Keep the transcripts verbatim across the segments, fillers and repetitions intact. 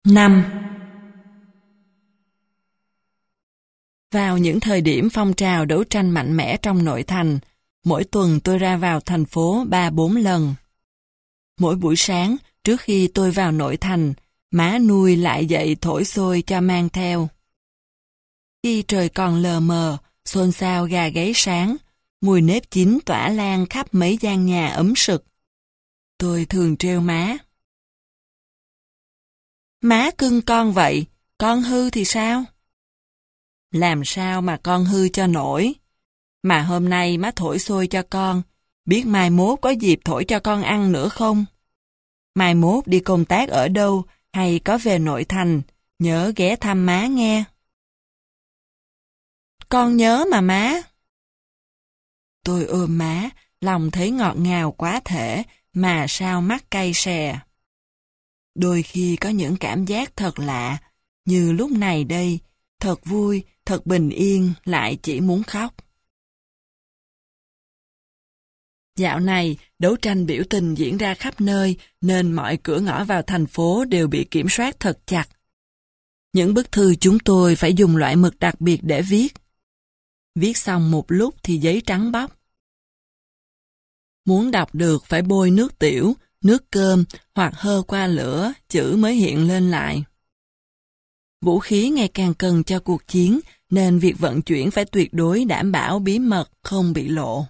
năm. Vào những thời điểm phong trào đấu tranh mạnh mẽ trong nội thành, mỗi tuần tôi ra vào thành phố ba bốn lần. Mỗi buổi sáng, trước khi tôi vào nội thành, má nuôi lại dậy thổi xôi cho mang theo. Khi trời còn lờ mờ, xôn xao gà gáy sáng, mùi nếp chín tỏa lan khắp mấy gian nhà ấm sực. Tôi thường trêu má. Má cưng con vậy, con hư thì sao? Làm sao mà con hư cho nổi? Mà hôm nay má thổi xôi cho con, biết mai mốt có dịp thổi cho con ăn nữa không? Mai mốt đi công tác ở đâu hay có về nội thành, nhớ ghé thăm má nghe. Con nhớ mà má. Tôi ôm má, lòng thấy ngọt ngào quá thể, mà sao mắt cay xè. Đôi khi có những cảm giác thật lạ, như lúc này đây, thật vui, thật bình yên, lại chỉ muốn khóc. Dạo này, đấu tranh biểu tình diễn ra khắp nơi, nên mọi cửa ngõ vào thành phố đều bị kiểm soát thật chặt. Những bức thư chúng tôi phải dùng loại mực đặc biệt để viết. Viết xong một lúc thì giấy trắng bóc. Muốn đọc được phải bôi nước tiểu, nước cơm hoặc hơ qua lửa, chữ mới hiện lên lại. Vũ khí ngày càng cần cho cuộc chiến, nên việc vận chuyển phải tuyệt đối đảm bảo bí mật, không bị lộ.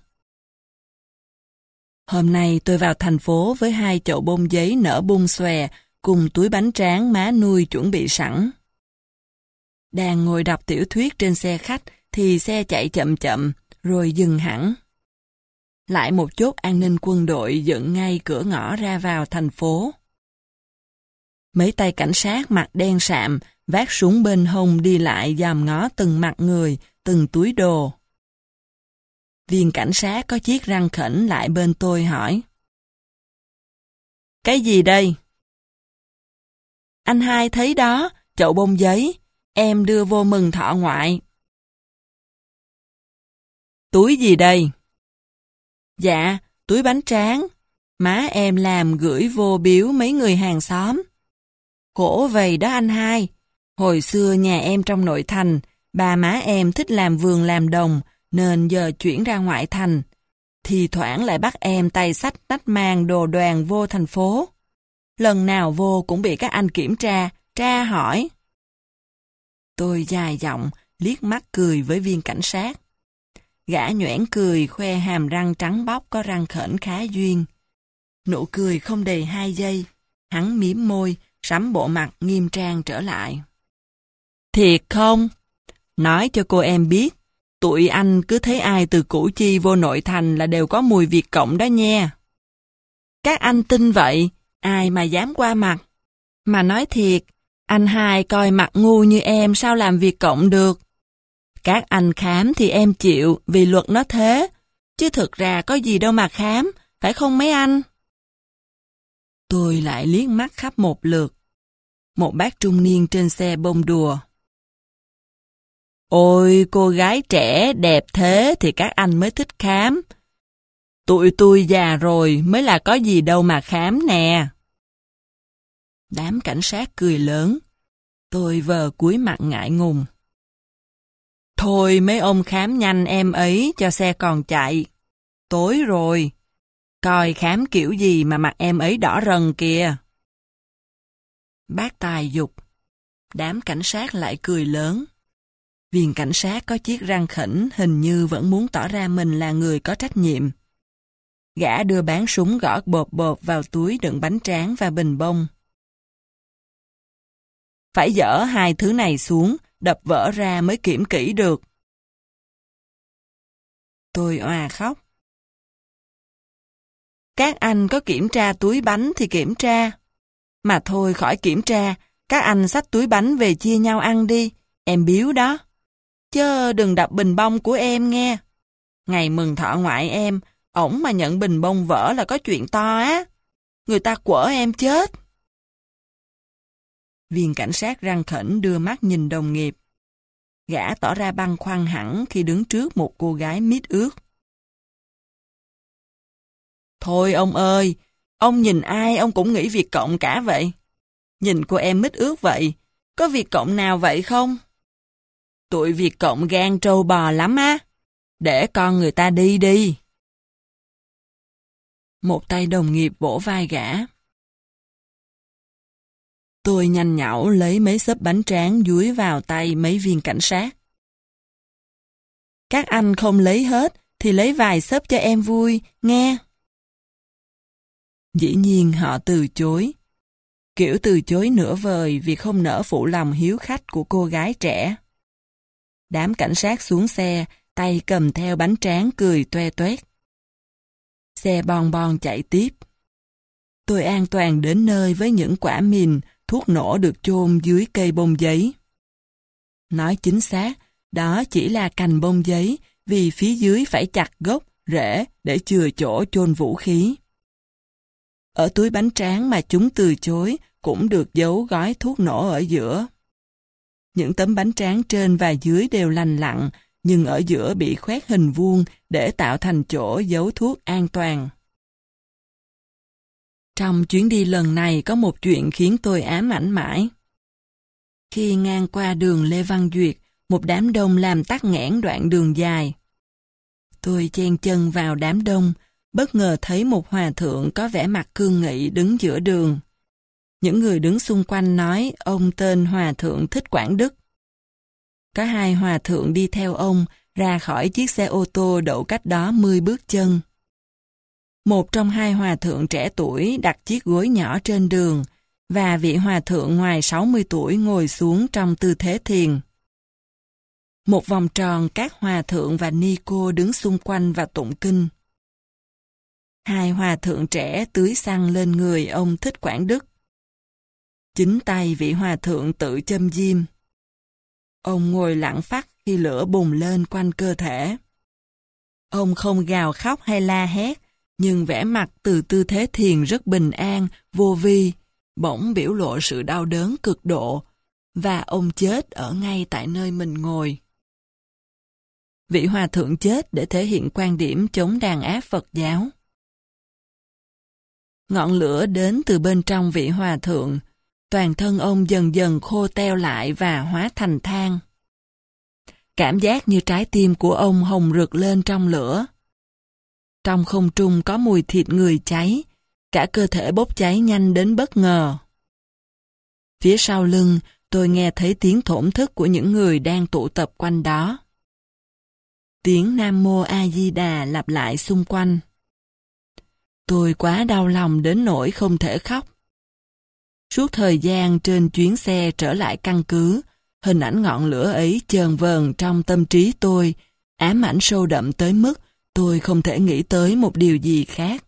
Hôm nay tôi vào thành phố với hai chậu bông giấy nở bung xòe, cùng túi bánh tráng má nuôi chuẩn bị sẵn. Đang ngồi đọc tiểu thuyết trên xe khách, thì xe chạy chậm chậm, rồi dừng hẳn. Lại một chốt an ninh quân đội dựng ngay cửa ngõ ra vào thành phố. Mấy tay cảnh sát mặt đen sạm, vác súng bên hông đi lại dòm ngó từng mặt người, từng túi đồ. Viên cảnh sát có chiếc răng khểnh lại bên tôi hỏi. Cái gì đây? Anh hai thấy đó, chậu bông giấy, em đưa vô mừng thọ ngoại. Túi gì đây? Dạ, túi bánh tráng. Má em làm gửi vô biếu mấy người hàng xóm. Khổ vậy đó anh hai. Hồi xưa nhà em trong nội thành, bà má em thích làm vườn làm đồng, nên giờ chuyển ra ngoại thành. Thì thoảng lại bắt em tay xách nách mang đồ đoàn vô thành phố. Lần nào vô cũng bị các anh kiểm tra, tra hỏi. Tôi dài giọng, liếc mắt cười với viên cảnh sát. Gã nhoẻn cười khoe hàm răng trắng bóc có răng khểnh khá duyên. Nụ cười không đầy hai giây, hắn mím môi, sắm bộ mặt nghiêm trang trở lại. Thiệt không? Nói cho cô em biết, tụi anh cứ thấy ai từ Củ Chi vô nội thành là đều có mùi Việt Cộng đó nha. Các anh tin vậy, ai mà dám qua mặt. Mà nói thiệt, anh hai coi mặt ngu như em sao làm Việt Cộng được. Các anh khám thì em chịu vì luật nó thế, chứ thực ra có gì đâu mà khám, phải không mấy anh? Tôi lại liếc mắt khắp một lượt. Một bác trung niên trên xe bông đùa. Ôi, cô gái trẻ đẹp thế thì các anh mới thích khám. Tụi tôi già rồi mới là có gì đâu mà khám nè. Đám cảnh sát cười lớn. Tôi vờ cúi mặt ngại ngùng. Thôi mấy ông khám nhanh em ấy cho xe còn chạy. Tối rồi. Coi khám kiểu gì mà mặt em ấy đỏ rần kìa. Bác tài dục. Đám cảnh sát lại cười lớn. Viên cảnh sát có chiếc răng khểnh hình như vẫn muốn tỏ ra mình là người có trách nhiệm. Gã đưa bán súng gõ bộp bộp vào túi đựng bánh tráng và bình bông. Phải dỡ hai thứ này xuống, đập vỡ ra mới kiểm kỹ được. Tôi òa khóc. Các anh có kiểm tra túi bánh thì kiểm tra. Mà thôi khỏi kiểm tra, các anh xách túi bánh về chia nhau ăn đi, em biếu đó. Chớ đừng đập bình bông của em nghe. Ngày mừng thọ ngoại em, ổng mà nhận bình bông vỡ là có chuyện to á. Người ta quở em chết. Viên cảnh sát răng khểnh đưa mắt nhìn đồng nghiệp. Gã tỏ ra băn khoăn hẳn khi đứng trước một cô gái mít ướt. Thôi ông ơi, ông nhìn ai ông cũng nghĩ Việt Cộng cả vậy. Nhìn cô em mít ướt vậy, có Việt Cộng nào vậy không? Tụi Việt Cộng gan trâu bò lắm á. Để con người ta đi đi. Một tay đồng nghiệp vỗ vai gã. Tôi nhanh nhảu lấy mấy xấp bánh tráng dúi vào tay mấy viên cảnh sát. Các anh không lấy hết thì lấy vài xấp cho em vui, nghe. Dĩ nhiên họ từ chối. Kiểu từ chối nửa vời vì không nỡ phụ lòng hiếu khách của cô gái trẻ. Đám cảnh sát xuống xe, tay cầm theo bánh tráng cười toe toét. Xe bon bon chạy tiếp. Tôi an toàn đến nơi với những quả mìn, thuốc nổ được chôn dưới cây bông giấy. Nói chính xác, đó chỉ là cành bông giấy vì phía dưới phải chặt gốc, rễ để chừa chỗ chôn vũ khí. Ở túi bánh tráng mà chúng từ chối cũng được giấu gói thuốc nổ ở giữa. Những tấm bánh tráng trên và dưới đều lành lặn, nhưng ở giữa bị khoét hình vuông để tạo thành chỗ giấu thuốc an toàn. Trong chuyến đi lần này có một chuyện khiến tôi ám ảnh mãi. Khi ngang qua đường Lê Văn Duyệt, một đám đông làm tắc nghẽn đoạn đường dài. Tôi chen chân vào đám đông, bất ngờ thấy một hòa thượng có vẻ mặt cương nghị đứng giữa đường. Những người đứng xung quanh nói ông tên Hòa thượng Thích Quảng Đức. Có hai hòa thượng đi theo ông ra khỏi chiếc xe ô tô đậu cách đó mười bước chân. Một trong hai hòa thượng trẻ tuổi đặt chiếc gối nhỏ trên đường và vị hòa thượng ngoài sáu mươi tuổi ngồi xuống trong tư thế thiền. Một vòng tròn các hòa thượng và ni cô đứng xung quanh và tụng kinh. Hai hòa thượng trẻ tưới xăng lên người ông Thích Quảng Đức. Chính tay vị hòa thượng tự châm diêm. Ông ngồi lặng phắt khi lửa bùng lên quanh cơ thể. Ông không gào khóc hay la hét, nhưng vẻ mặt từ tư thế thiền rất bình an, vô vi, bỗng biểu lộ sự đau đớn cực độ, và ông chết ở ngay tại nơi mình ngồi. Vị hòa thượng chết để thể hiện quan điểm chống đàn áp Phật giáo. Ngọn lửa đến từ bên trong vị hòa thượng, toàn thân ông dần dần khô teo lại và hóa thành than. Cảm giác như trái tim của ông hồng rực lên trong lửa. Trong không trung có mùi thịt người cháy, cả cơ thể bốc cháy nhanh đến bất ngờ. Phía sau lưng, tôi nghe thấy tiếng thổn thức của những người đang tụ tập quanh đó. Tiếng Nam Mô A Di Đà lặp lại xung quanh. Tôi quá đau lòng đến nỗi không thể khóc. Suốt thời gian trên chuyến xe trở lại căn cứ, hình ảnh ngọn lửa ấy chờn vờn trong tâm trí tôi, ám ảnh sâu đậm tới mức tôi không thể nghĩ tới một điều gì khác.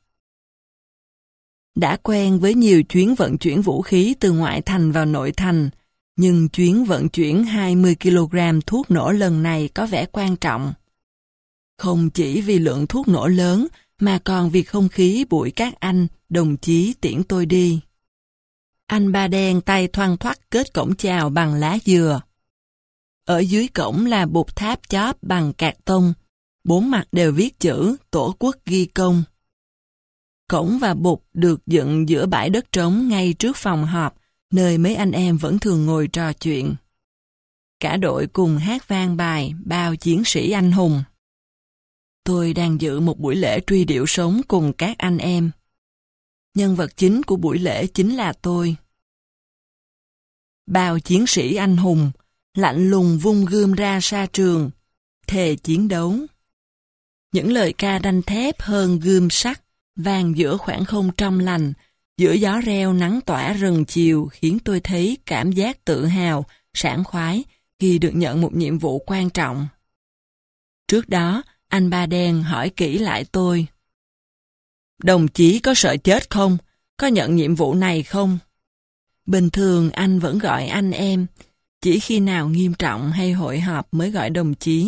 Đã quen với nhiều chuyến vận chuyển vũ khí từ ngoại thành vào nội thành, nhưng chuyến vận chuyển hai mươi ki lô gam thuốc nổ lần này có vẻ quan trọng. Không chỉ vì lượng thuốc nổ lớn, mà còn vì không khí bụi các anh, đồng chí tiễn tôi đi. Anh ba đen tay thoăn thoắt kết cổng chào bằng lá dừa. Ở dưới cổng là bục tháp chóp bằng cạc tông, bốn mặt đều viết chữ Tổ quốc ghi công. Cổng và bục được dựng giữa bãi đất trống ngay trước phòng họp, nơi mấy anh em vẫn thường ngồi trò chuyện. Cả đội cùng hát vang bài Bao chiến sĩ anh hùng. Tôi đang dự một buổi lễ truy điệu sống cùng các anh em. Nhân vật chính của buổi lễ chính là tôi. Bao chiến sĩ anh hùng, lạnh lùng vung gươm ra sa trường, thề chiến đấu. Những lời ca đanh thép hơn gươm sắt, vang giữa khoảng không trong lành, giữa gió reo nắng tỏa rừng chiều khiến tôi thấy cảm giác tự hào, sảng khoái khi được nhận một nhiệm vụ quan trọng. Trước đó, anh ba đen hỏi kỹ lại tôi. Đồng chí có sợ chết không? Có nhận nhiệm vụ này không? Bình thường anh vẫn gọi anh em, chỉ khi nào nghiêm trọng hay hội họp mới gọi đồng chí.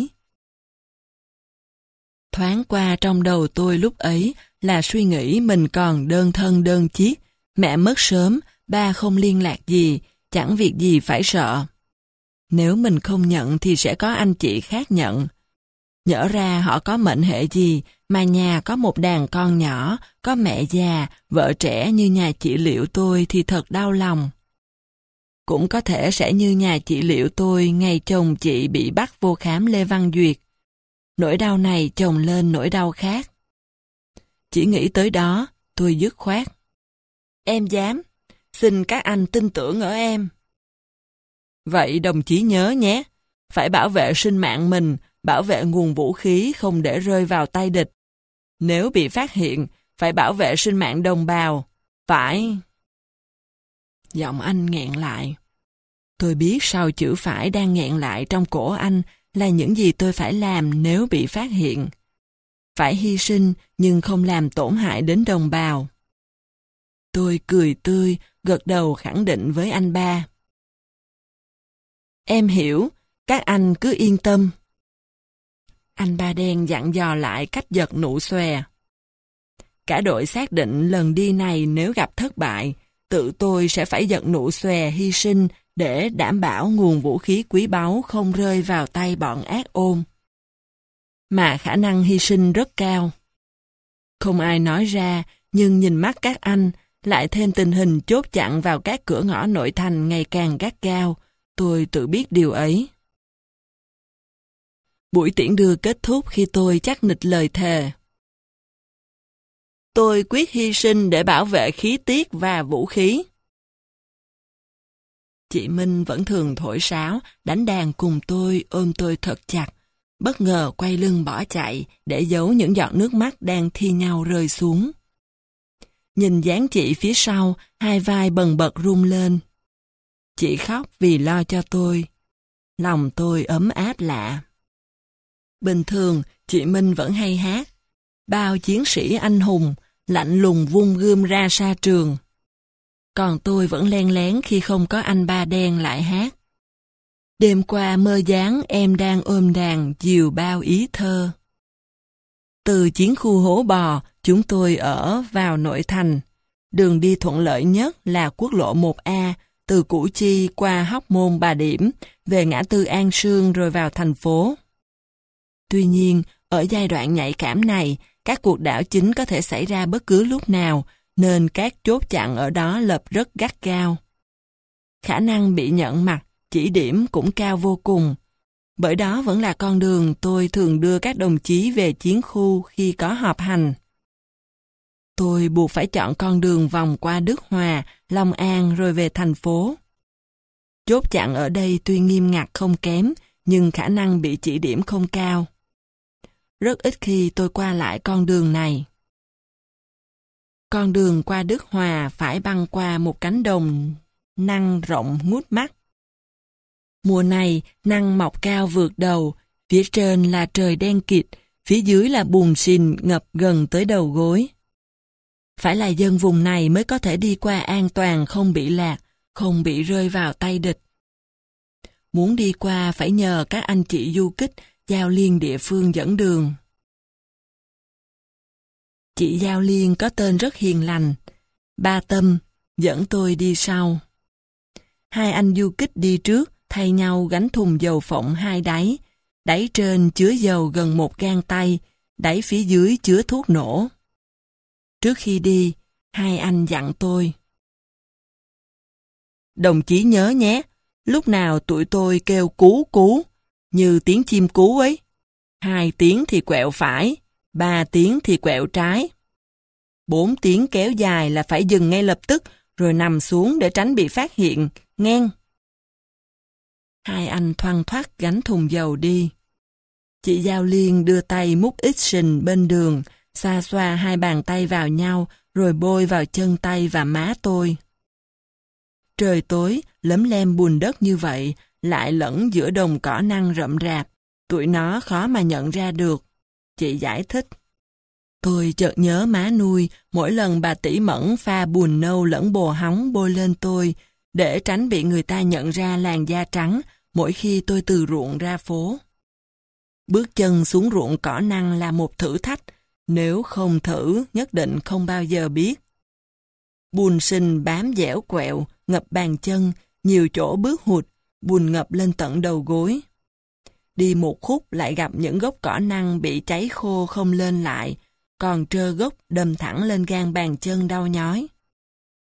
Thoáng qua trong đầu tôi lúc ấy là suy nghĩ mình còn đơn thân đơn chiếc, mẹ mất sớm, ba không liên lạc gì, chẳng việc gì phải sợ. Nếu mình không nhận thì sẽ có anh chị khác nhận. Nhỡ ra họ có mệnh hệ gì mà nhà có một đàn con nhỏ, có mẹ già, vợ trẻ như nhà chị Liệu tôi thì thật đau lòng. Cũng có thể sẽ như nhà trị liệu tôi ngày chồng chị bị bắt vô khám Lê Văn Duyệt. Nỗi đau này chồng lên nỗi đau khác. Chỉ nghĩ tới đó, tôi dứt khoát. Em dám, xin các anh tin tưởng ở em. Vậy đồng chí nhớ nhé, phải bảo vệ sinh mạng mình, bảo vệ nguồn vũ khí không để rơi vào tay địch. Nếu bị phát hiện, phải bảo vệ sinh mạng đồng bào, phải... Giọng anh nghẹn lại. Tôi biết sau chữ phải đang nghẹn lại trong cổ anh là những gì tôi phải làm nếu bị phát hiện. Phải hy sinh nhưng không làm tổn hại đến đồng bào. Tôi cười tươi, gật đầu khẳng định với anh ba. Em hiểu, các anh cứ yên tâm. Anh ba đen dặn dò lại cách giật nụ xòe. Cả đội xác định lần đi này nếu gặp thất bại, tự tôi sẽ phải giật nụ xòe hy sinh để đảm bảo nguồn vũ khí quý báu không rơi vào tay bọn ác ôn. Mà khả năng hy sinh rất cao. Không ai nói ra, nhưng nhìn mắt các anh, lại thêm tình hình chốt chặn vào các cửa ngõ nội thành ngày càng gắt gao, tôi tự biết điều ấy. Buổi tiễn đưa kết thúc khi tôi chắc nịch lời thề. Tôi quyết hy sinh để bảo vệ khí tiết và vũ khí. Chị Minh vẫn thường thổi sáo, đánh đàn cùng tôi, ôm tôi thật chặt, bất ngờ quay lưng bỏ chạy để giấu những giọt nước mắt đang thi nhau rơi xuống. Nhìn dáng chị phía sau, hai vai bần bật rung lên. Chị khóc vì lo cho tôi. Lòng tôi ấm áp lạ. Bình thường, chị Minh vẫn hay hát. Bao chiến sĩ anh hùng, lạnh lùng vung gươm ra xa trường. Còn tôi vẫn len lén khi không có anh ba đen lại hát. Đêm qua mơ dáng em đang ôm đàn dìu bao ý thơ. Từ chiến khu Hố Bò, chúng tôi ở vào nội thành. Đường đi thuận lợi nhất là quốc lộ một A, từ Củ Chi qua Hóc Môn Bà Điểm, về ngã tư An Sương rồi vào thành phố. Tuy nhiên, ở giai đoạn nhạy cảm này, các cuộc đảo chính có thể xảy ra bất cứ lúc nào, nên các chốt chặn ở đó lập rất gắt gao. Khả năng bị nhận mặt, chỉ điểm cũng cao vô cùng. Bởi đó vẫn là con đường tôi thường đưa các đồng chí về chiến khu khi có họp hành. Tôi buộc phải chọn con đường vòng qua Đức Hòa, Long An rồi về thành phố. Chốt chặn ở đây tuy nghiêm ngặt không kém, nhưng khả năng bị chỉ điểm không cao. Rất ít khi tôi qua lại con đường này. Con đường qua Đức Hòa phải băng qua một cánh đồng năng rộng ngút mắt. Mùa này, năng mọc cao vượt đầu, phía trên là trời đen kịt, phía dưới là bùn xìn ngập gần tới đầu gối. Phải là dân vùng này mới có thể đi qua an toàn không bị lạc, không bị rơi vào tay địch. Muốn đi qua phải nhờ các anh chị du kích, giao liên địa phương dẫn đường. Chị Giao Liên có tên rất hiền lành, Ba Tâm, dẫn tôi đi sau. Hai anh du kích đi trước, thay nhau gánh thùng dầu phộng hai đáy, đáy trên chứa dầu gần một gang tay, đáy phía dưới chứa thuốc nổ. Trước khi đi, hai anh dặn tôi. Đồng chí nhớ nhé, lúc nào tụi tôi kêu cú cú, như tiếng chim cú ấy. Hai tiếng thì quẹo phải, ba tiếng thì quẹo trái. Bốn tiếng kéo dài là phải dừng ngay lập tức, rồi nằm xuống để tránh bị phát hiện, nghe. Hai anh thoăn thoắt gánh thùng dầu đi. Chị Giao Liên đưa tay múc ít sình bên đường, xoa xoa hai bàn tay vào nhau, rồi bôi vào chân tay và má tôi. Trời tối, lấm lem bùn đất như vậy, lại lẫn giữa đồng cỏ năng rậm rạp, tụi nó khó mà nhận ra được. Chị giải thích. Tôi chợt nhớ má nuôi, mỗi lần bà tỉ mẫn pha bùn nâu lẫn bồ hóng bôi lên tôi, để tránh bị người ta nhận ra làn da trắng mỗi khi tôi từ ruộng ra phố. Bước chân xuống ruộng cỏ năng là một thử thách, nếu không thử nhất định không bao giờ biết. Bùn sình bám dẻo quẹo, ngập bàn chân, nhiều chỗ bước hụt, bùn ngập lên tận đầu gối. Đi một khúc lại gặp những gốc cỏ năng bị cháy khô không lên lại, còn trơ gốc đâm thẳng lên gan bàn chân đau nhói.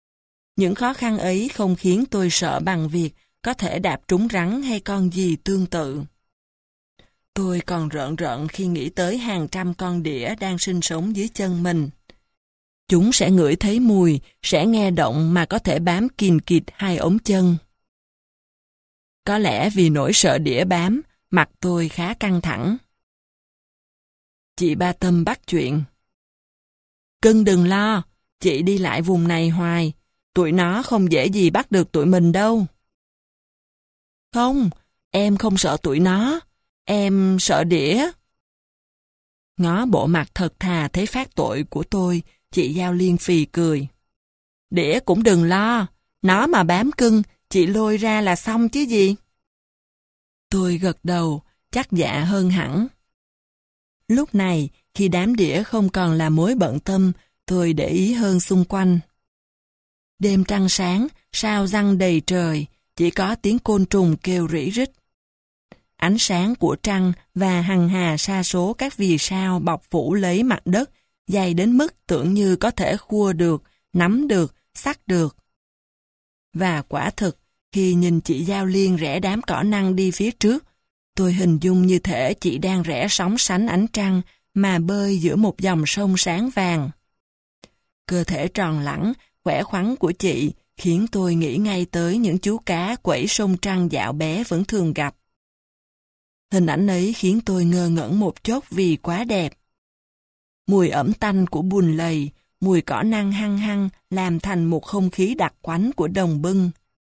Những khó khăn ấy không khiến tôi sợ bằng việc có thể đạp trúng rắn hay con gì tương tự. Tôi còn rợn rợn khi nghĩ tới hàng trăm con đĩa đang sinh sống dưới chân mình. Chúng sẽ ngửi thấy mùi, sẽ nghe động mà có thể bám kìn kịt hai ống chân. Có lẽ vì nỗi sợ đĩa bám, mặt tôi khá căng thẳng. Chị Ba Tâm bắt chuyện. Cưng đừng lo, chị đi lại vùng này hoài, tụi nó không dễ gì bắt được tụi mình đâu. Không, em không sợ tụi nó, em sợ đĩa. Ngó bộ mặt thật thà thấy phát tội của tôi, chị Giao Liên phì cười. Đĩa cũng đừng lo, nó mà bám cưng, chị lôi ra là xong chứ gì. Tôi gật đầu, chắc dạ hơn hẳn. Lúc này, khi đám đĩa không còn là mối bận tâm, tôi để ý hơn xung quanh. Đêm trăng sáng, sao răng đầy trời, chỉ có tiếng côn trùng kêu rỉ rít. Ánh sáng của trăng và hằng hà sa số các vì sao bọc phủ lấy mặt đất, dày đến mức tưởng như có thể khua được, nắm được, xắt được. Và quả thực, khi nhìn chị Giao Liên rẽ đám cỏ năng đi phía trước, tôi hình dung như thể chị đang rẽ sóng sánh ánh trăng mà bơi giữa một dòng sông sáng vàng. Cơ thể tròn lẳng, khỏe khoắn của chị khiến tôi nghĩ ngay tới những chú cá quẩy sông trăng dạo bé vẫn thường gặp. Hình ảnh ấy khiến tôi ngơ ngẩn một chốc vì quá đẹp. Mùi ẩm tanh của bùn lầy, mùi cỏ năng hăng hăng làm thành một không khí đặc quánh của đồng bưng.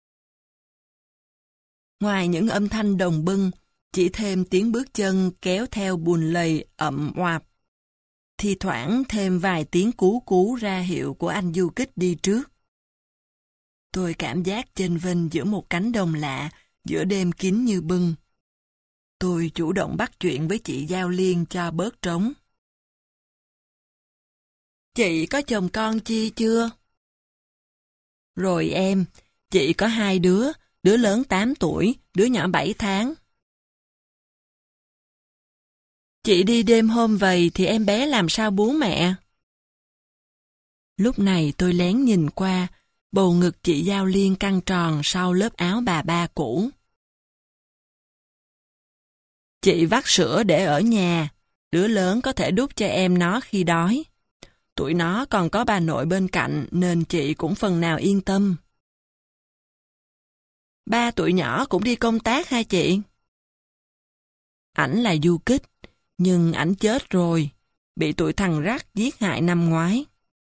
Ngoài những âm thanh đồng bưng, chỉ thêm tiếng bước chân kéo theo bùn lầy ậm oạp. Thi thoảng thêm vài tiếng cú cú ra hiệu của anh du kích đi trước. Tôi cảm giác chênh vênh giữa một cánh đồng lạ, giữa đêm kín như bưng. Tôi chủ động bắt chuyện với chị Giao Liên cho bớt trống. Chị có chồng con chi chưa? Rồi em, chị có hai đứa, đứa lớn tám tuổi, đứa nhỏ bảy tháng. Chị đi đêm hôm vậy thì em bé làm sao bú mẹ? Lúc này tôi lén nhìn qua, bầu ngực chị Giao Liên căng tròn sau lớp áo bà ba cũ. Chị vắt sữa để ở nhà, đứa lớn có thể đút cho em nó khi đói. Tụi nó còn có bà nội bên cạnh nên chị cũng phần nào yên tâm. Ba tụi nhỏ cũng đi công tác hả chị? Ảnh là du kích, nhưng ảnh chết rồi, bị tụi thằng rắc giết hại năm ngoái.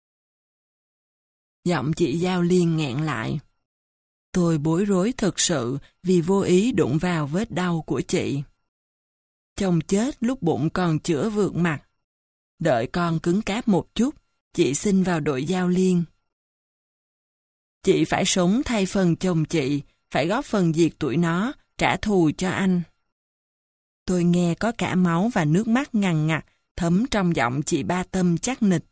Giọng chị Giao Liên nghẹn lại. Tôi bối rối thực sự vì vô ý đụng vào vết đau của chị. Chồng chết lúc bụng còn chữa vượt mặt. Đợi con cứng cáp một chút, chị xin vào đội Giao Liên. Chị phải sống thay phần chồng chị, phải góp phần diệt tụi nó, trả thù cho anh. Tôi nghe có cả máu và nước mắt ngằn ngặt thấm trong giọng chị Ba Tâm chắc nịch.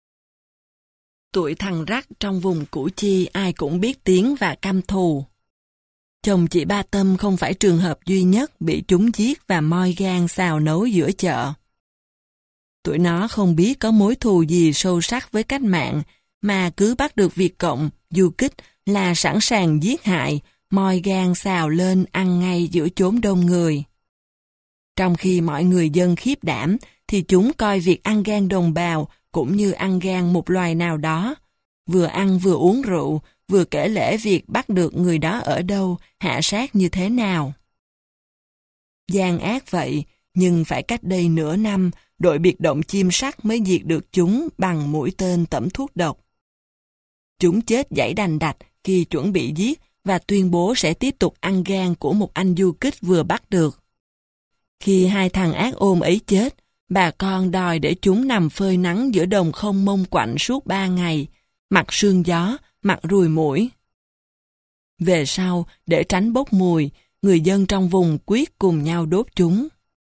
Tụi thằng rắc trong vùng Củ Chi ai cũng biết tiếng và căm thù. Chồng chị Ba Tâm không phải trường hợp duy nhất bị chúng giết và moi gan xào nấu giữa chợ. Tụi nó không biết có mối thù gì sâu sắc với cách mạng, mà cứ bắt được Việt Cộng, du kích là sẵn sàng giết hại, moi gan xào lên ăn ngay giữa chốn đông người. Trong khi mọi người dân khiếp đảm, thì chúng coi việc ăn gan đồng bào cũng như ăn gan một loài nào đó. Vừa ăn vừa uống rượu, vừa kể lể việc bắt được người đó ở đâu, hạ sát như thế nào. Gian ác vậy, nhưng phải cách đây nửa năm, đội biệt động chim sắt mới diệt được chúng bằng mũi tên tẩm thuốc độc. Chúng chết dãy đành đạch khi chuẩn bị giết và tuyên bố sẽ tiếp tục ăn gan của một anh du kích vừa bắt được. Khi hai thằng ác ôn ấy chết, bà con đòi để chúng nằm phơi nắng giữa đồng không mông quạnh suốt ba ngày, mặt sương gió, mặt ruồi muỗi. Về sau, để tránh bốc mùi, người dân trong vùng quyết cùng nhau đốt chúng.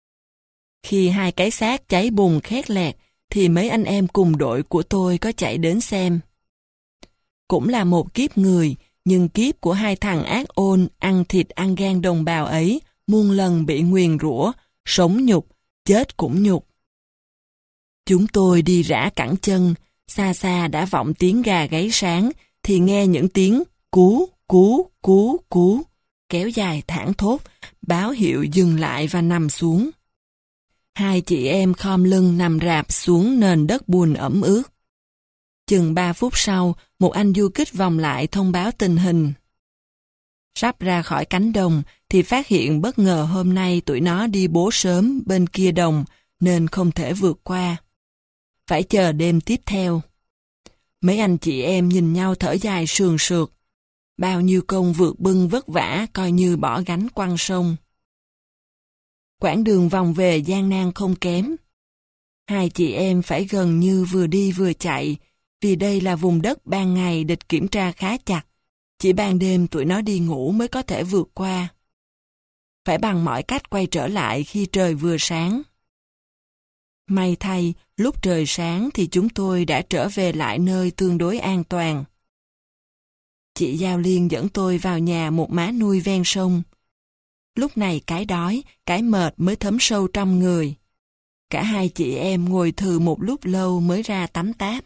Khi hai cái xác cháy bùng khét lẹt, thì mấy anh em cùng đội của tôi có chạy đến xem. Cũng là một kiếp người, nhưng kiếp của hai thằng ác ôn ăn thịt ăn gan đồng bào ấy muôn lần bị nguyền rủa, sống nhục, chết cũng nhục. Chúng tôi đi rã cẳng chân, xa xa đã vọng tiếng gà gáy sáng, thì nghe những tiếng cú, cú, cú, cú, kéo dài thảng thốt, báo hiệu dừng lại và nằm xuống. Hai chị em khom lưng nằm rạp xuống nền đất bùn ẩm ướt. Chừng ba phút sau, một anh du kích vòng lại thông báo tình hình. Sắp ra khỏi cánh đồng thì phát hiện bất ngờ hôm nay tụi nó đi bố sớm bên kia đồng nên không thể vượt qua. Phải chờ đêm tiếp theo. Mấy anh chị em nhìn nhau thở dài sườn sượt. Bao nhiêu công vượt bưng vất vả coi như bỏ gánh quăng sông. Quãng đường vòng về gian nan không kém. Hai chị em phải gần như vừa đi vừa chạy, vì đây là vùng đất ban ngày địch kiểm tra khá chặt. Chỉ ban đêm tụi nó đi ngủ mới có thể vượt qua. Phải bằng mọi cách quay trở lại khi trời vừa sáng. May thay, lúc trời sáng thì chúng tôi đã trở về lại nơi tương đối an toàn. Chị Giao Liên dẫn tôi vào nhà một má nuôi ven sông. Lúc này cái đói, cái mệt mới thấm sâu trong người. Cả hai chị em ngồi thừ một lúc lâu mới ra tắm táp.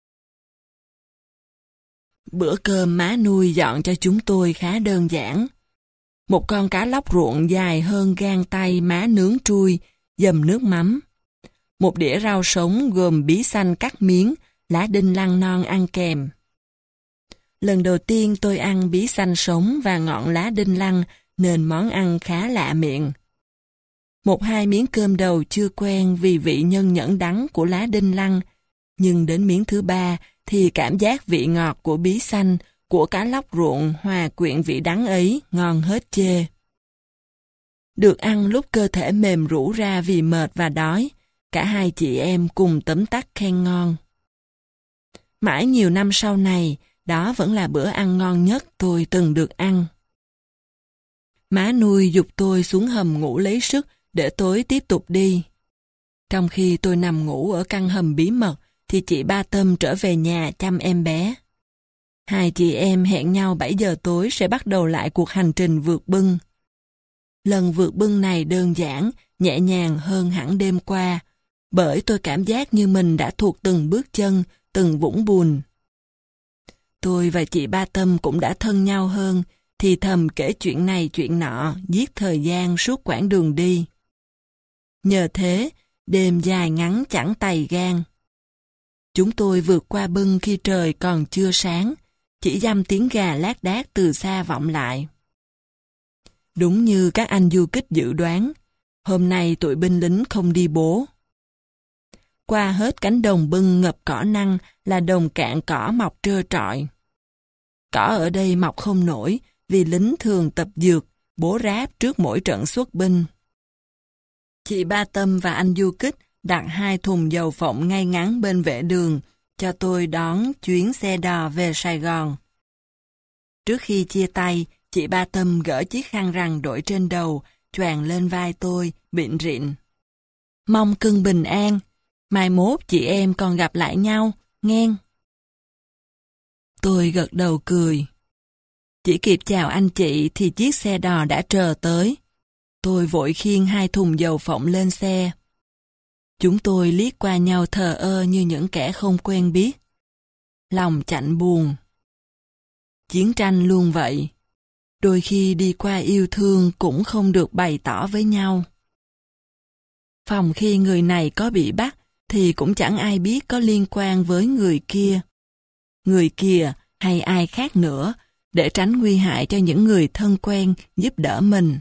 Bữa cơm má nuôi dọn cho chúng tôi khá đơn giản. Một con cá lóc ruộng dài hơn gang tay má nướng trui, dầm nước mắm. Một đĩa rau sống gồm bí xanh cắt miếng, lá đinh lăng non ăn kèm. Lần đầu tiên tôi ăn bí xanh sống và ngọn lá đinh lăng nên món ăn khá lạ miệng. Một hai miếng cơm đầu chưa quen vì vị nhân nhẫn đắng của lá đinh lăng, nhưng đến miếng thứ ba thì cảm giác vị ngọt của bí xanh, của cá lóc ruộng hòa quyện vị đắng ấy ngon hết chê. Được ăn lúc cơ thể mềm rũ ra vì mệt và đói, cả hai chị em cùng tấm tắc khen ngon. Mãi nhiều năm sau này, đó vẫn là bữa ăn ngon nhất tôi từng được ăn. Má nuôi giục tôi xuống hầm ngủ lấy sức để tối tiếp tục đi. Trong khi tôi nằm ngủ ở căn hầm bí mật, thì chị Ba Tâm trở về nhà chăm em bé. Hai chị em hẹn nhau bảy giờ tối sẽ bắt đầu lại cuộc hành trình vượt bưng. Lần vượt bưng này đơn giản, nhẹ nhàng hơn hẳn đêm qua, bởi tôi cảm giác như mình đã thuộc từng bước chân, từng vũng bùn. Tôi và chị Ba Tâm cũng đã thân nhau hơn, thì thầm kể chuyện này chuyện nọ, giết thời gian suốt quãng đường đi. Nhờ thế, đêm dài ngắn chẳng tày gan. Chúng tôi vượt qua bưng khi trời còn chưa sáng, chỉ dăm tiếng gà lác đác từ xa vọng lại. Đúng như các anh du kích dự đoán, hôm nay tụi binh lính không đi bố. Qua hết cánh đồng bưng ngập cỏ năng là đồng cạn cỏ mọc trơ trọi. Cỏ ở đây mọc không nổi vì lính thường tập dược, bố ráp trước mỗi trận xuất binh. Chị Ba Tâm và anh du kích đặt hai thùng dầu phộng ngay ngắn bên vệ đường, cho tôi đón chuyến xe đò về Sài Gòn. Trước khi chia tay, chị Ba Tâm gỡ chiếc khăn rằn đội trên đầu, choàng lên vai tôi, bịn rịn. Mong cưng bình an, mai mốt chị em còn gặp lại nhau, nghen. Tôi gật đầu cười. Chỉ kịp chào anh chị thì chiếc xe đò đã chờ tới. Tôi vội khiêng hai thùng dầu phộng lên xe. Chúng tôi liếc qua nhau thờ ơ như những kẻ không quen biết. Lòng chạnh buồn. Chiến tranh luôn vậy. Đôi khi đi qua yêu thương cũng không được bày tỏ với nhau. Phòng khi người này có bị bắt thì cũng chẳng ai biết có liên quan với người kia. Người kia hay ai khác nữa, để tránh nguy hại cho những người thân quen giúp đỡ mình.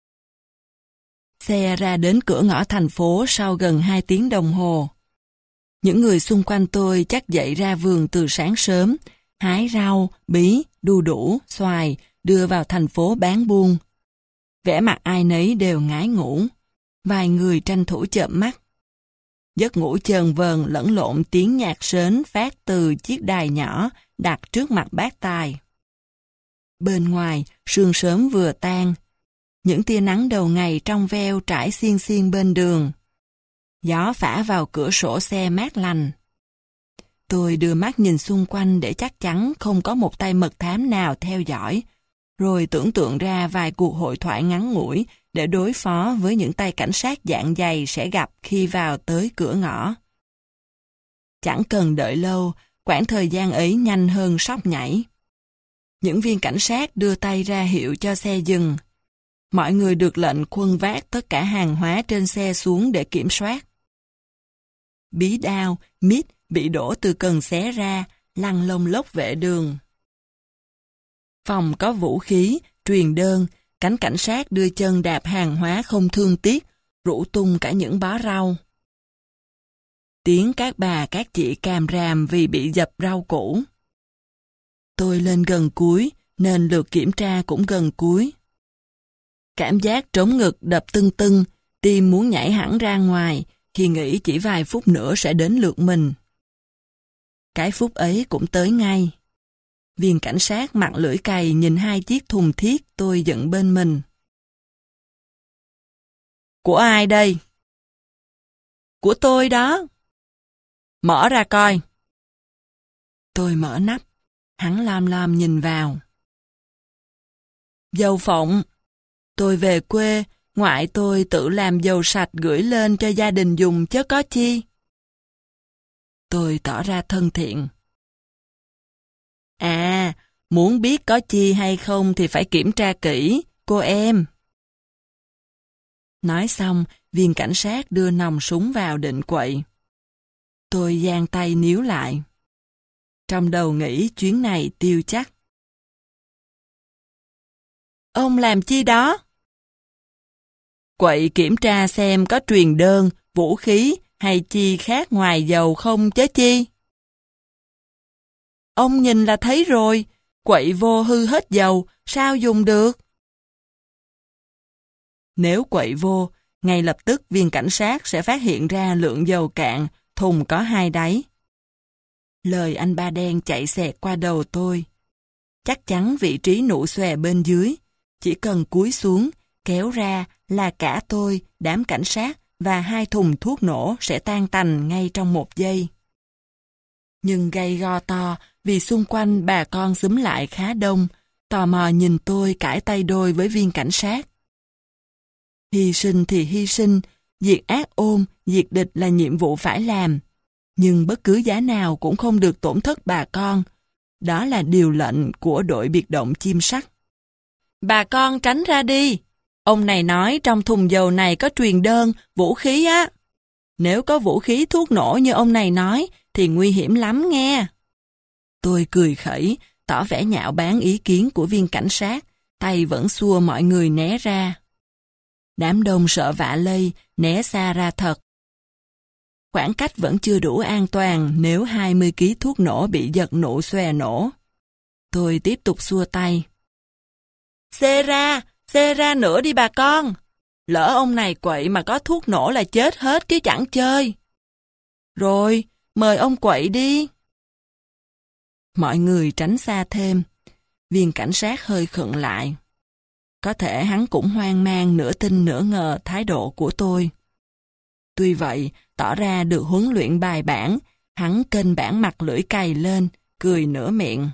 Xe ra đến cửa ngõ thành phố sau gần hai tiếng đồng hồ. Những người xung quanh tôi chắc dậy ra vườn từ sáng sớm, hái rau, bí, đu đủ, xoài, đưa vào thành phố bán buôn. Vẻ mặt ai nấy đều ngái ngủ, vài người tranh thủ chợp mắt. Giấc ngủ chờn vờn lẫn lộn tiếng nhạc sến phát từ chiếc đài nhỏ đặt trước mặt bác tài. Bên ngoài, sương sớm vừa tan. Những tia nắng đầu ngày trong veo trải xiên xiên bên đường. Gió phả vào cửa sổ xe mát lành. Tôi đưa mắt nhìn xung quanh để chắc chắn không có một tay mật thám nào theo dõi, rồi tưởng tượng ra vài cuộc hội thoại ngắn ngủi để đối phó với những tay cảnh sát dạng dày sẽ gặp khi vào tới cửa ngõ. Chẳng cần đợi lâu, quãng thời gian ấy nhanh hơn sóc nhảy. Những viên cảnh sát đưa tay ra hiệu cho xe dừng. Mọi người được lệnh khuân vác tất cả hàng hóa trên xe xuống để kiểm soát. Bí đao, mít bị đổ từ cần xé ra, lăn lông lốc vệ đường. Phòng có vũ khí, truyền đơn, cánh cảnh sát đưa chân đạp hàng hóa không thương tiếc, rủ tung cả những bó rau. Tiếng các bà các chị càm ràm vì bị dập rau củ. Tôi lên gần cuối, nên lượt kiểm tra cũng gần cuối. Cảm giác trống ngực đập tưng tưng, tim muốn nhảy hẳn ra ngoài, khi nghĩ chỉ vài phút nữa sẽ đến lượt mình. Cái phút ấy cũng tới ngay. Viên cảnh sát mặt lưỡi cày nhìn hai chiếc thùng thiết tôi dựng bên mình. Của ai đây? Của tôi đó. Mở ra coi. Tôi mở nắp, hắn lom lom nhìn vào. Dầu phộng. Tôi về quê, ngoại tôi tự làm dầu sạch gửi lên cho gia đình dùng chứ có chi. Tôi tỏ ra thân thiện. À, muốn biết có chi hay không thì phải kiểm tra kỹ, cô em. Nói xong, viên cảnh sát đưa nòng súng vào định quậy. Tôi giang tay níu lại. Trong đầu nghĩ chuyến này tiêu chắc. Ông làm chi đó? Quậy kiểm tra xem có truyền đơn, vũ khí hay chi khác ngoài dầu không chứ chi. Ông nhìn là thấy rồi, quậy vô hư hết dầu, sao dùng được? Nếu quậy vô, ngay lập tức viên cảnh sát sẽ phát hiện ra lượng dầu cạn, thùng có hai đáy. Lời anh ba đen chạy xẹt qua đầu tôi. Chắc chắn vị trí nụ xòe bên dưới, chỉ cần cúi xuống, kéo ra là cả tôi, đám cảnh sát và hai thùng thuốc nổ sẽ tan tành ngay trong một giây. Nhưng gây go to vì xung quanh bà con xúm lại khá đông, tò mò nhìn tôi cãi tay đôi với viên cảnh sát. Hy sinh thì hy sinh, diệt ác ôn, diệt địch là nhiệm vụ phải làm. Nhưng bất cứ giá nào cũng không được tổn thất bà con. Đó là điều lệnh của đội biệt động chim sắt. Bà con tránh ra đi. Ông này nói trong thùng dầu này có truyền đơn, vũ khí á. Nếu có vũ khí thuốc nổ như ông này nói, thì nguy hiểm lắm nghe. Tôi cười khẩy, tỏ vẻ nhạo báng ý kiến của viên cảnh sát, tay vẫn xua mọi người né ra. Đám đông sợ vạ lây, né xa ra thật. Khoảng cách vẫn chưa đủ an toàn nếu hai mươi ki lô gam thuốc nổ bị giật nổ xòe nổ. Tôi tiếp tục xua tay. Xê ra, xê ra nữa đi bà con. Lỡ ông này quậy mà có thuốc nổ là chết hết chứ chẳng chơi. Rồi, mời ông quậy đi. Mọi người tránh xa thêm. Viên cảnh sát hơi khựng lại. Có thể hắn cũng hoang mang nửa tin nửa ngờ thái độ của tôi. Tuy vậy, tỏ ra được huấn luyện bài bản, hắn kênh bản mặt lưỡi cày lên, cười nửa miệng.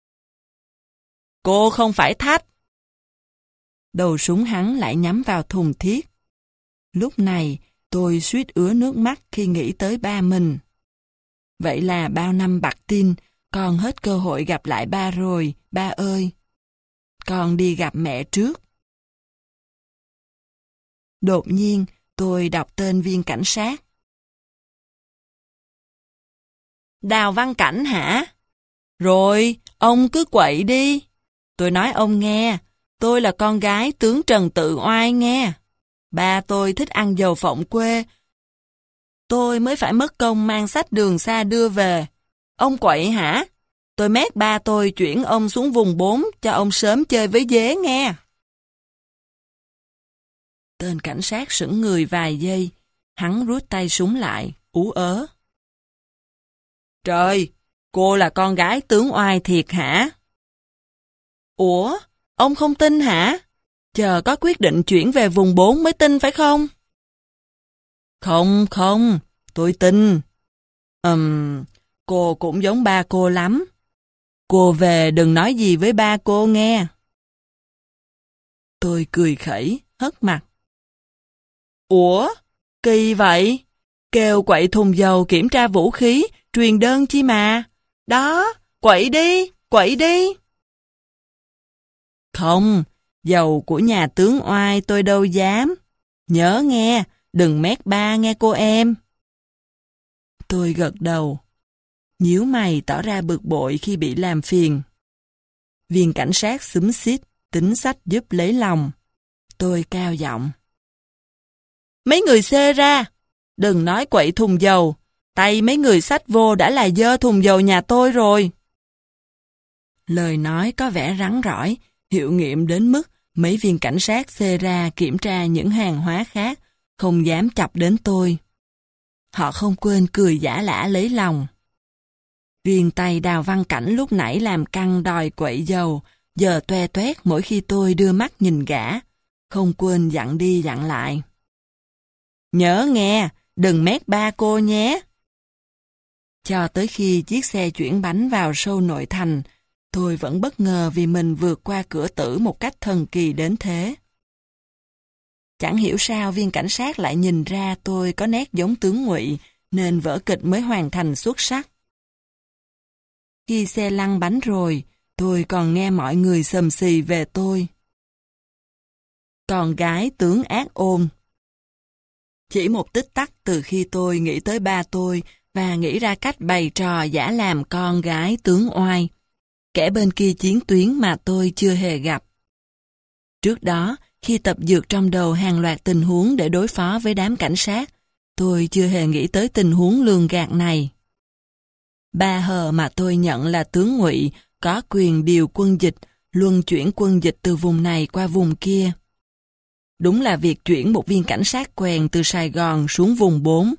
Cô không phải thách. Đầu súng hắn lại nhắm vào thùng thiết. Lúc này, tôi suýt ứa nước mắt khi nghĩ tới ba mình. Vậy là bao năm bặt tin, con hết cơ hội gặp lại ba rồi, ba ơi. Con đi gặp mẹ trước. Đột nhiên, tôi đọc tên viên cảnh sát. Đào Văn Cảnh hả? Rồi, ông cứ quậy đi. Tôi nói ông nghe, tôi là con gái tướng Trần Tự Oai nghe. Ba tôi thích ăn dầu phộng quê. Tôi mới phải mất công mang sách đường xa đưa về. Ông quậy hả? Tôi mét ba tôi chuyển ông xuống vùng bốn cho ông sớm chơi với dế nghe. Tên cảnh sát sững người vài giây, hắn rút tay súng lại, ú ớ. Trời, cô là con gái tướng Oai thiệt hả? Ủa, ông không tin hả? Chờ có quyết định chuyển về vùng bốn mới tin phải không? Không, không, tôi tin. Ừm, cô cũng giống ba cô lắm. Cô về đừng nói gì với ba cô nghe. Tôi cười khẩy, hất mặt. Ủa, kỳ vậy? Kêu quậy thùng dầu kiểm tra vũ khí, truyền đơn chi mà. Đó, quậy đi, quậy đi. Không, dầu của nhà tướng Oai tôi đâu dám. Nhớ nghe, đừng mét ba nghe cô em. Tôi gật đầu. Nhíu mày tỏ ra bực bội khi bị làm phiền. Viên cảnh sát xúm xít, tính sách giúp lấy lòng. Tôi cao giọng. Mấy người xê ra, đừng nói quậy thùng dầu. Tay mấy người xách vô đã là dơ thùng dầu nhà tôi rồi. Lời nói có vẻ rắn rỏi, hiệu nghiệm đến mức mấy viên cảnh sát xê ra kiểm tra những hàng hóa khác, không dám chọc đến tôi. Họ không quên cười giả lả lấy lòng. Riêng tay Đào Văn Cảnh lúc nãy làm căng đòi quậy dầu, giờ toe toét mỗi khi tôi đưa mắt nhìn gã, không quên dặn đi dặn lại. Nhớ nghe, đừng mét ba cô nhé. Cho tới khi chiếc xe chuyển bánh vào sâu nội thành, tôi vẫn bất ngờ vì mình vượt qua cửa tử một cách thần kỳ đến thế. Chẳng hiểu sao viên cảnh sát lại nhìn ra tôi có nét giống tướng Ngụy, nên vở kịch mới hoàn thành xuất sắc. Khi xe lăn bánh rồi, tôi còn nghe mọi người xầm xì về tôi. Con gái tướng ác ôn. Chỉ một tích tắc từ khi tôi nghĩ tới ba tôi và nghĩ ra cách bày trò giả làm con gái tướng Oai, kẻ bên kia chiến tuyến mà tôi chưa hề gặp. Trước đó, khi tập dượt trong đầu hàng loạt tình huống để đối phó với đám cảnh sát, tôi chưa hề nghĩ tới tình huống lường gạt này. Ba hờ mà tôi nhận là tướng Ngụy có quyền điều quân dịch, luân chuyển quân dịch từ vùng này qua vùng kia. Đúng là việc chuyển một viên cảnh sát quèn từ Sài Gòn xuống vùng bốn,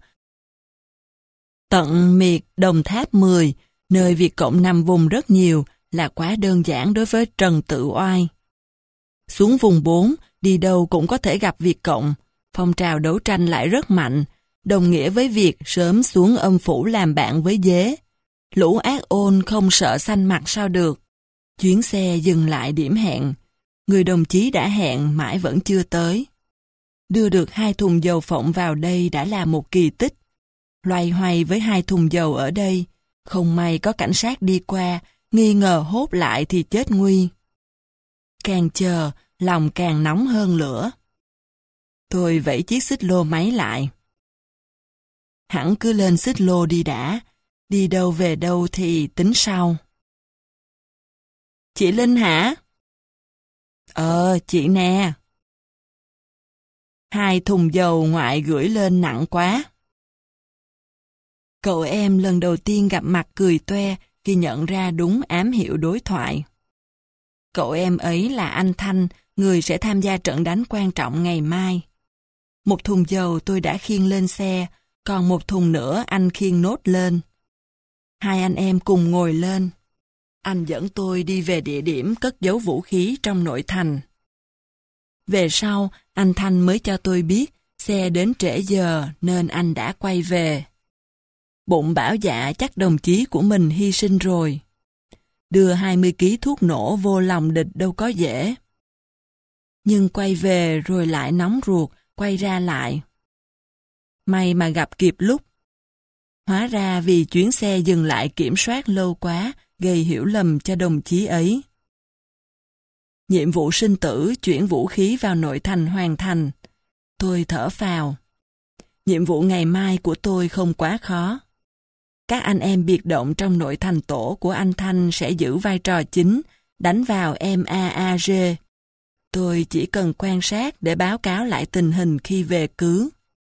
tận miệt Đồng Tháp mười, nơi Việt Cộng nằm vùng rất nhiều, là quá đơn giản đối với Trần Tự Oai. Xuống vùng bốn, đi đâu cũng có thể gặp Việt Cộng, phong trào đấu tranh lại rất mạnh, đồng nghĩa với việc sớm xuống âm phủ làm bạn với dế. Lũ ác ôn không sợ xanh mặt sao được. Chuyến xe dừng lại điểm hẹn. Người đồng chí đã hẹn mãi vẫn chưa tới. Đưa được hai thùng dầu phộng vào đây đã là một kỳ tích. Loay hoay với hai thùng dầu ở đây, không may có cảnh sát đi qua, nghi ngờ hốt lại thì chết nguy. Càng chờ, lòng càng nóng hơn lửa. Tôi vẫy chiếc xích lô máy lại. Hẳn cứ lên xích lô đi đã, đi đâu về đâu thì tính sau. Chị Linh hả? Ờ, chị nè. Hai thùng dầu ngoại gửi lên nặng quá. Cậu em lần đầu tiên gặp mặt cười toe khi nhận ra đúng ám hiệu đối thoại. Cậu em ấy là anh Thanh, người sẽ tham gia trận đánh quan trọng ngày mai. Một thùng dầu tôi đã khiêng lên xe, còn một thùng nữa anh khiêng nốt lên. Hai anh em cùng ngồi lên. Anh dẫn tôi đi về địa điểm cất giấu vũ khí trong nội thành. Về sau, anh Thanh mới cho tôi biết xe đến trễ giờ nên anh đã quay về. Bụng bảo dạ chắc đồng chí của mình hy sinh rồi. Đưa hai mươi ki lô gam thuốc nổ vô lòng địch đâu có dễ. Nhưng quay về rồi lại nóng ruột, quay ra lại. May mà gặp kịp lúc. Hóa ra vì chuyến xe dừng lại kiểm soát lâu quá, gây hiểu lầm cho đồng chí ấy. Nhiệm vụ sinh tử chuyển vũ khí vào nội thành hoàn thành. Tôi thở phào. Nhiệm vụ ngày mai của tôi không quá khó. Các anh em biệt động trong nội thành tổ của anh Thanh sẽ giữ vai trò chính, đánh vào em a a giê. Tôi chỉ cần quan sát để báo cáo lại tình hình khi về cứu.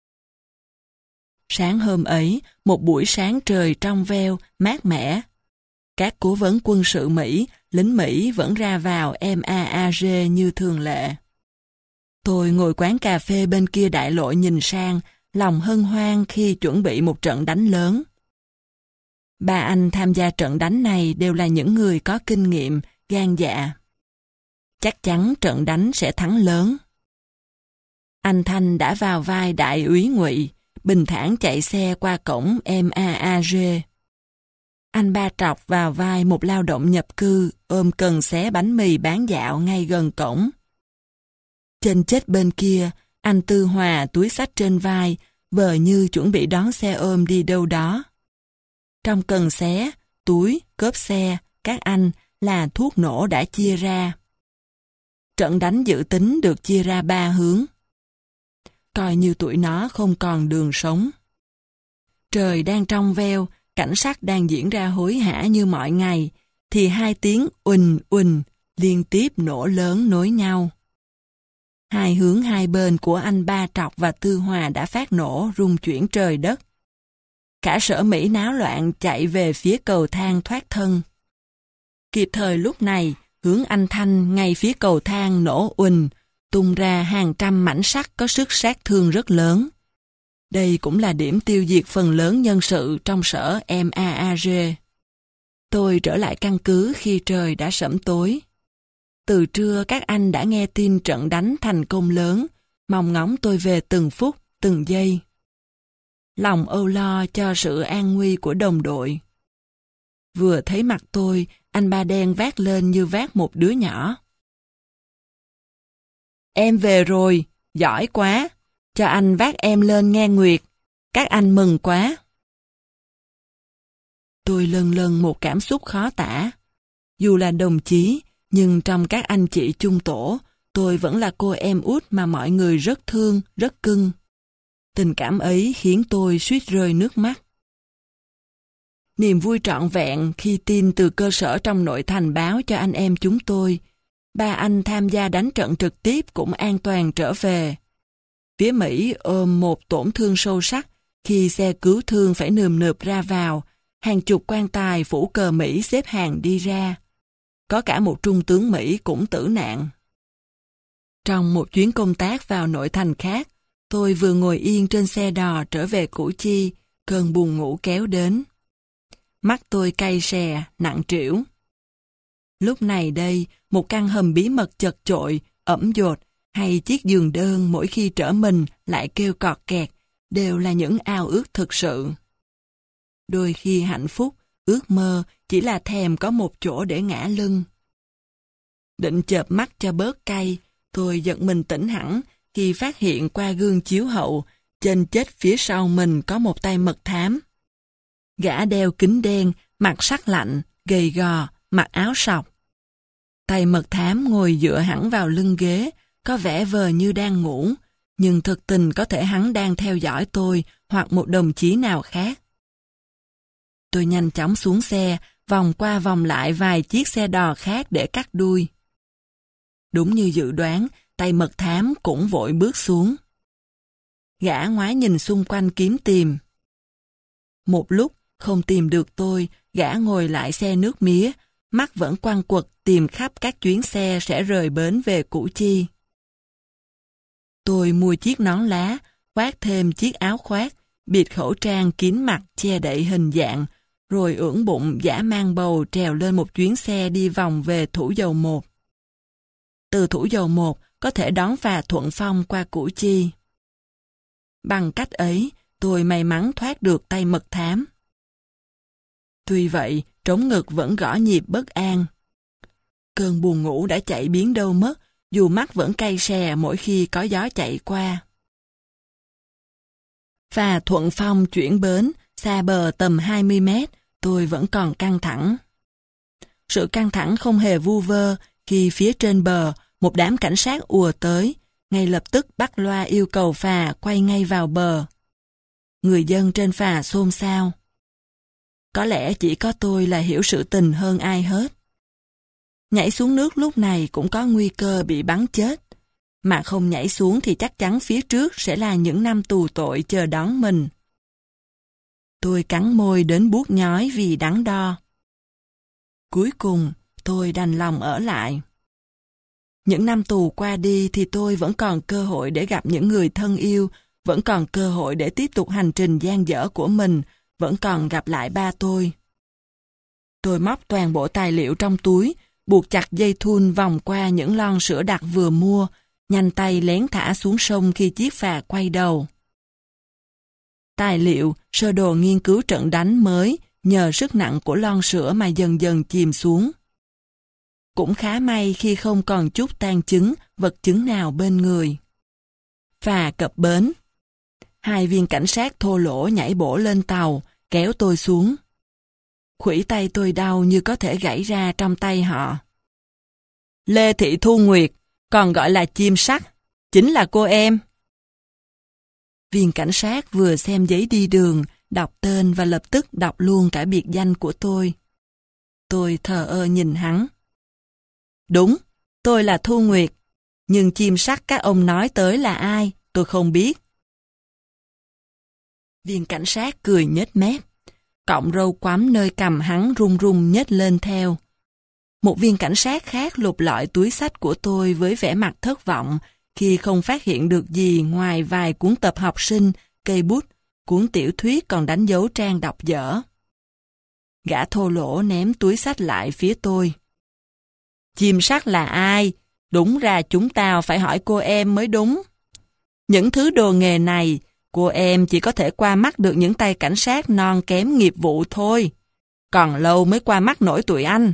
Sáng hôm ấy, một buổi sáng trời trong veo, mát mẻ. Các cố vấn quân sự Mỹ, lính Mỹ vẫn ra vào em a a giê như thường lệ. Tôi ngồi quán cà phê bên kia đại lộ nhìn sang, lòng hân hoan khi chuẩn bị một trận đánh lớn. Ba anh tham gia trận đánh này đều là những người có kinh nghiệm, gan dạ. Chắc chắn trận đánh sẽ thắng lớn. Anh Thanh đã vào vai đại úy Ngụy, bình thản chạy xe qua cổng em a a giê. Anh Ba Trọc vào vai một lao động nhập cư ôm cần xé bánh mì bán dạo ngay gần cổng. Trên chết bên kia, anh Tư Hòa túi xách trên vai, vờ như chuẩn bị đón xe ôm đi đâu đó. Trong cần xé, túi, cốp xe, các anh là thuốc nổ đã chia ra. Trận đánh dự tính được chia ra ba hướng. Coi như tụi nó không còn đường sống. Trời đang trong veo, cảnh sắc đang diễn ra hối hả như mọi ngày, thì hai tiếng uỳnh uỳnh liên tiếp nổ lớn nối nhau. Hai hướng hai bên của anh Ba Trọc và Tư Hòa đã phát nổ rung chuyển trời đất. Cả sở Mỹ náo loạn chạy về phía cầu thang thoát thân. Kịp thời lúc này, hướng anh Thanh ngay phía cầu thang nổ uỳnh, tung ra hàng trăm mảnh sắt có sức sát thương rất lớn. Đây cũng là điểm tiêu diệt phần lớn nhân sự trong sở em a a giê. Tôi trở lại căn cứ khi trời đã sẫm tối. Từ trưa các anh đã nghe tin trận đánh thành công lớn, mong ngóng tôi về từng phút, từng giây. Lòng âu lo cho sự an nguy của đồng đội. Vừa thấy mặt tôi, anh Ba Đen vác lên như vác một đứa nhỏ. Em về rồi, giỏi quá, cho anh vác em lên nghe Nguyệt, các anh mừng quá. Tôi lần lần một cảm xúc khó tả. Dù là đồng chí, nhưng trong các anh chị chung tổ, tôi vẫn là cô em út mà mọi người rất thương, rất cưng. Tình cảm ấy khiến tôi suýt rơi nước mắt. Niềm vui trọn vẹn khi tin từ cơ sở trong nội thành báo cho anh em chúng tôi, ba anh tham gia đánh trận trực tiếp cũng an toàn trở về. Phía Mỹ ôm một tổn thương sâu sắc khi xe cứu thương phải nườm nượp ra vào, hàng chục quan tài phủ cờ Mỹ xếp hàng đi ra. Có cả một trung tướng Mỹ cũng tử nạn. Trong một chuyến công tác vào nội thành khác, tôi vừa ngồi yên trên xe đò trở về Củ Chi, cơn buồn ngủ kéo đến. Mắt tôi cay xè, nặng trĩu. Lúc này đây, một căn hầm bí mật chật chội, ẩm dột, hay chiếc giường đơn mỗi khi trở mình lại kêu cọt kẹt, đều là những ao ước thực sự. Đôi khi hạnh phúc, ước mơ chỉ là thèm có một chỗ để ngã lưng. Định chợp mắt cho bớt cay, tôi giật mình tỉnh hẳn khi phát hiện qua gương chiếu hậu, trên chết phía sau mình có một tay mật thám. Gã đeo kính đen, mặt sắc lạnh, gầy gò, mặc áo sọc. Tay mật thám ngồi dựa hẳn vào lưng ghế, có vẻ vờ như đang ngủ, nhưng thực tình có thể hắn đang theo dõi tôi hoặc một đồng chí nào khác. Tôi nhanh chóng xuống xe, vòng qua vòng lại vài chiếc xe đò khác để cắt đuôi. Đúng như dự đoán, tay mật thám cũng vội bước xuống. Gã ngoái nhìn xung quanh kiếm tìm. Một lúc, không tìm được tôi, gã ngồi lại xe nước mía, mắt vẫn quăng quật tìm khắp các chuyến xe sẽ rời bến về Củ Chi. Tôi mua chiếc nón lá, khoác thêm chiếc áo khoác, bịt khẩu trang kín mặt che đậy hình dạng, rồi ưỡn bụng giả mang bầu trèo lên một chuyến xe đi vòng về Thủ Dầu Một. Từ Thủ Dầu Một có thể đón phà Thuận Phong qua Củ Chi. Bằng cách ấy, tôi may mắn thoát được tay mật thám. Tuy vậy, trống ngực vẫn gõ nhịp bất an. Cơn buồn ngủ đã chạy biến đâu mất, dù mắt vẫn cay xè mỗi khi có gió chạy qua. Phà Thuận Phong chuyển bến, xa bờ tầm hai mươi mét, tôi vẫn còn căng thẳng. Sự căng thẳng không hề vu vơ khi phía trên bờ, một đám cảnh sát ùa tới, ngay lập tức bắt loa yêu cầu phà quay ngay vào bờ. Người dân trên phà xôn xao. Có lẽ chỉ có tôi là hiểu sự tình hơn ai hết. Nhảy xuống nước lúc này cũng có nguy cơ bị bắn chết. Mà không nhảy xuống thì chắc chắn phía trước sẽ là những năm tù tội chờ đón mình. Tôi cắn môi đến buốt nhói vì đắn đo. Cuối cùng, tôi đành lòng ở lại. Những năm tù qua đi thì tôi vẫn còn cơ hội để gặp những người thân yêu, vẫn còn cơ hội để tiếp tục hành trình dang dở của mình, vẫn còn gặp lại ba tôi. Tôi móc toàn bộ tài liệu trong túi, buộc chặt dây thun vòng qua những lon sữa đặc vừa mua, nhanh tay lén thả xuống sông khi chiếc phà quay đầu. Tài liệu, sơ đồ nghiên cứu trận đánh mới nhờ sức nặng của lon sữa mà dần dần chìm xuống. Cũng khá may khi không còn chút tang chứng, vật chứng nào bên người. Phà cập bến. Hai viên cảnh sát thô lỗ nhảy bổ lên tàu, kéo tôi xuống. Khuỷu tay tôi đau như có thể gãy ra trong tay họ. Lê Thị Thu Nguyệt, còn gọi là chim sắt, chính là cô em. Viên cảnh sát vừa xem giấy đi đường, đọc tên và lập tức đọc luôn cả biệt danh của tôi. Tôi thờ ơ nhìn hắn. Đúng, tôi là Thu Nguyệt, nhưng chim sắt các ông nói tới là ai, tôi không biết. Viên cảnh sát cười nhếch mép, cọng râu quắm nơi cằm hắn run run nhếch lên theo. Một viên cảnh sát khác lục lọi túi xách của tôi với vẻ mặt thất vọng khi không phát hiện được gì ngoài vài cuốn tập học sinh, cây bút, cuốn tiểu thuyết còn đánh dấu trang đọc dở. Gã thô lỗ ném túi xách lại phía tôi. Chim sắt là ai? Đúng ra chúng tao phải hỏi cô em mới đúng. Những thứ đồ nghề này, cô em chỉ có thể qua mắt được những tay cảnh sát non kém nghiệp vụ thôi. Còn lâu mới qua mắt nổi tụi anh.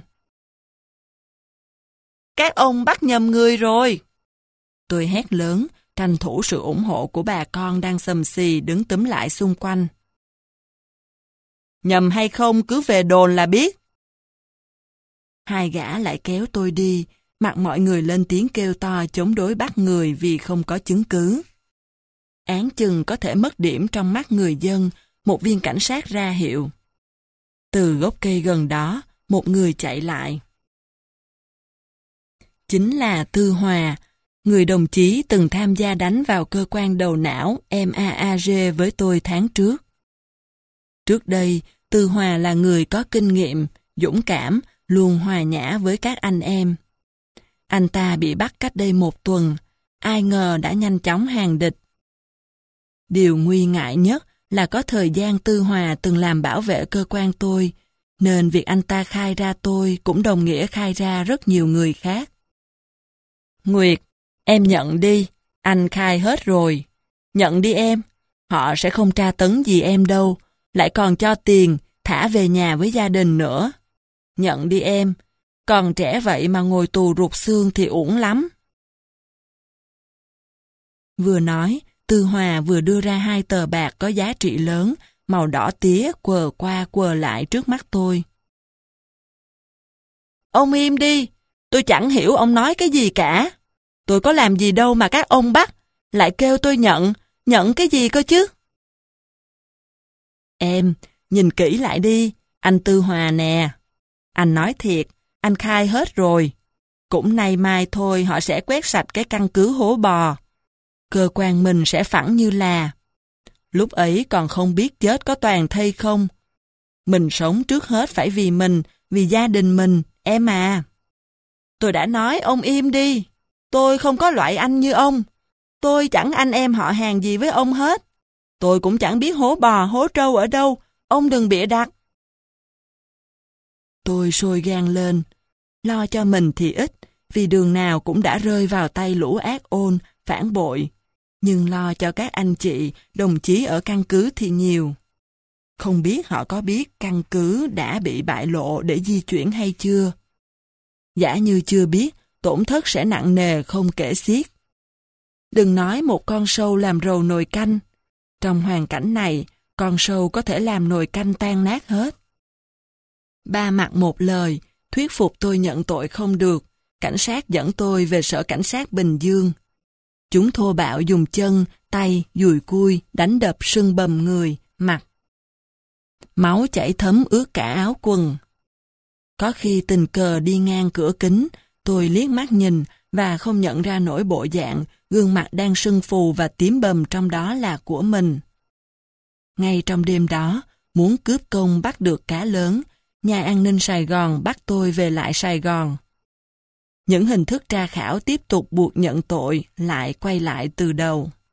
Các ông bắt nhầm người rồi. Tôi hét lớn, tranh thủ sự ủng hộ của bà con đang xầm xì đứng túm lại xung quanh. Nhầm hay không cứ về đồn là biết. Hai gã lại kéo tôi đi, mặt mọi người lên tiếng kêu to chống đối bắt người vì không có chứng cứ. Án chừng có thể mất điểm trong mắt người dân, một viên cảnh sát ra hiệu. Từ gốc cây gần đó, một người chạy lại. Chính là Tư Hòa, người đồng chí từng tham gia đánh vào cơ quan đầu não em a a giê với tôi tháng trước. Trước đây, Tư Hòa là người có kinh nghiệm, dũng cảm, luôn hòa nhã với các anh em. Anh ta bị bắt cách đây một tuần, ai ngờ đã nhanh chóng hàng địch. Điều nguy ngại nhất là có thời gian Tư Hòa từng làm bảo vệ cơ quan tôi, nên việc anh ta khai ra tôi cũng đồng nghĩa khai ra rất nhiều người khác. Nguyệt, em nhận đi, anh khai hết rồi. Nhận đi em, họ sẽ không tra tấn gì em đâu, lại còn cho tiền, thả về nhà với gia đình nữa. Nhận đi em, còn trẻ vậy mà ngồi tù rụt xương thì uổng lắm. Vừa nói, Tư Hòa vừa đưa ra hai tờ bạc có giá trị lớn, màu đỏ tía quờ qua quờ lại trước mắt tôi. Ông im đi, tôi chẳng hiểu ông nói cái gì cả. Tôi có làm gì đâu mà các ông bắt, lại kêu tôi nhận, nhận cái gì cơ chứ? Em, nhìn kỹ lại đi, anh Tư Hòa nè. Anh nói thiệt, anh khai hết rồi. Cũng nay mai thôi họ sẽ quét sạch cái căn cứ hố bò. Cơ quan mình sẽ phẳng như là. Lúc ấy còn không biết chết có toàn thây không. Mình sống trước hết phải vì mình, vì gia đình mình, em à. Tôi đã nói ông im đi. Tôi không có loại anh như ông. Tôi chẳng anh em họ hàng gì với ông hết. Tôi cũng chẳng biết hố bò, hố trâu ở đâu. Ông đừng bịa đặt. Tôi sôi gan lên. Lo cho mình thì ít, vì đường nào cũng đã rơi vào tay lũ ác ôn, phản bội. Nhưng lo cho các anh chị, đồng chí ở căn cứ thì nhiều. Không biết họ có biết căn cứ đã bị bại lộ để di chuyển hay chưa? Giả như chưa biết, tổn thất sẽ nặng nề không kể xiết. Đừng nói một con sâu làm rầu nồi canh. Trong hoàn cảnh này, con sâu có thể làm nồi canh tan nát hết. Ba mặt một lời, thuyết phục tôi nhận tội không được. Cảnh sát dẫn tôi về sở cảnh sát Bình Dương. Chúng thô bạo dùng chân, tay, dùi cui, đánh đập sưng bầm người, mặt. Máu chảy thấm ướt cả áo quần. Có khi tình cờ đi ngang cửa kính, tôi liếc mắt nhìn và không nhận ra nổi bộ dạng, gương mặt đang sưng phù và tím bầm trong đó là của mình. Ngay trong đêm đó, muốn cướp công bắt được cá lớn, nhà an ninh Sài Gòn bắt tôi về lại Sài Gòn. Những hình thức tra khảo tiếp tục buộc nhận tội lại quay lại từ đầu.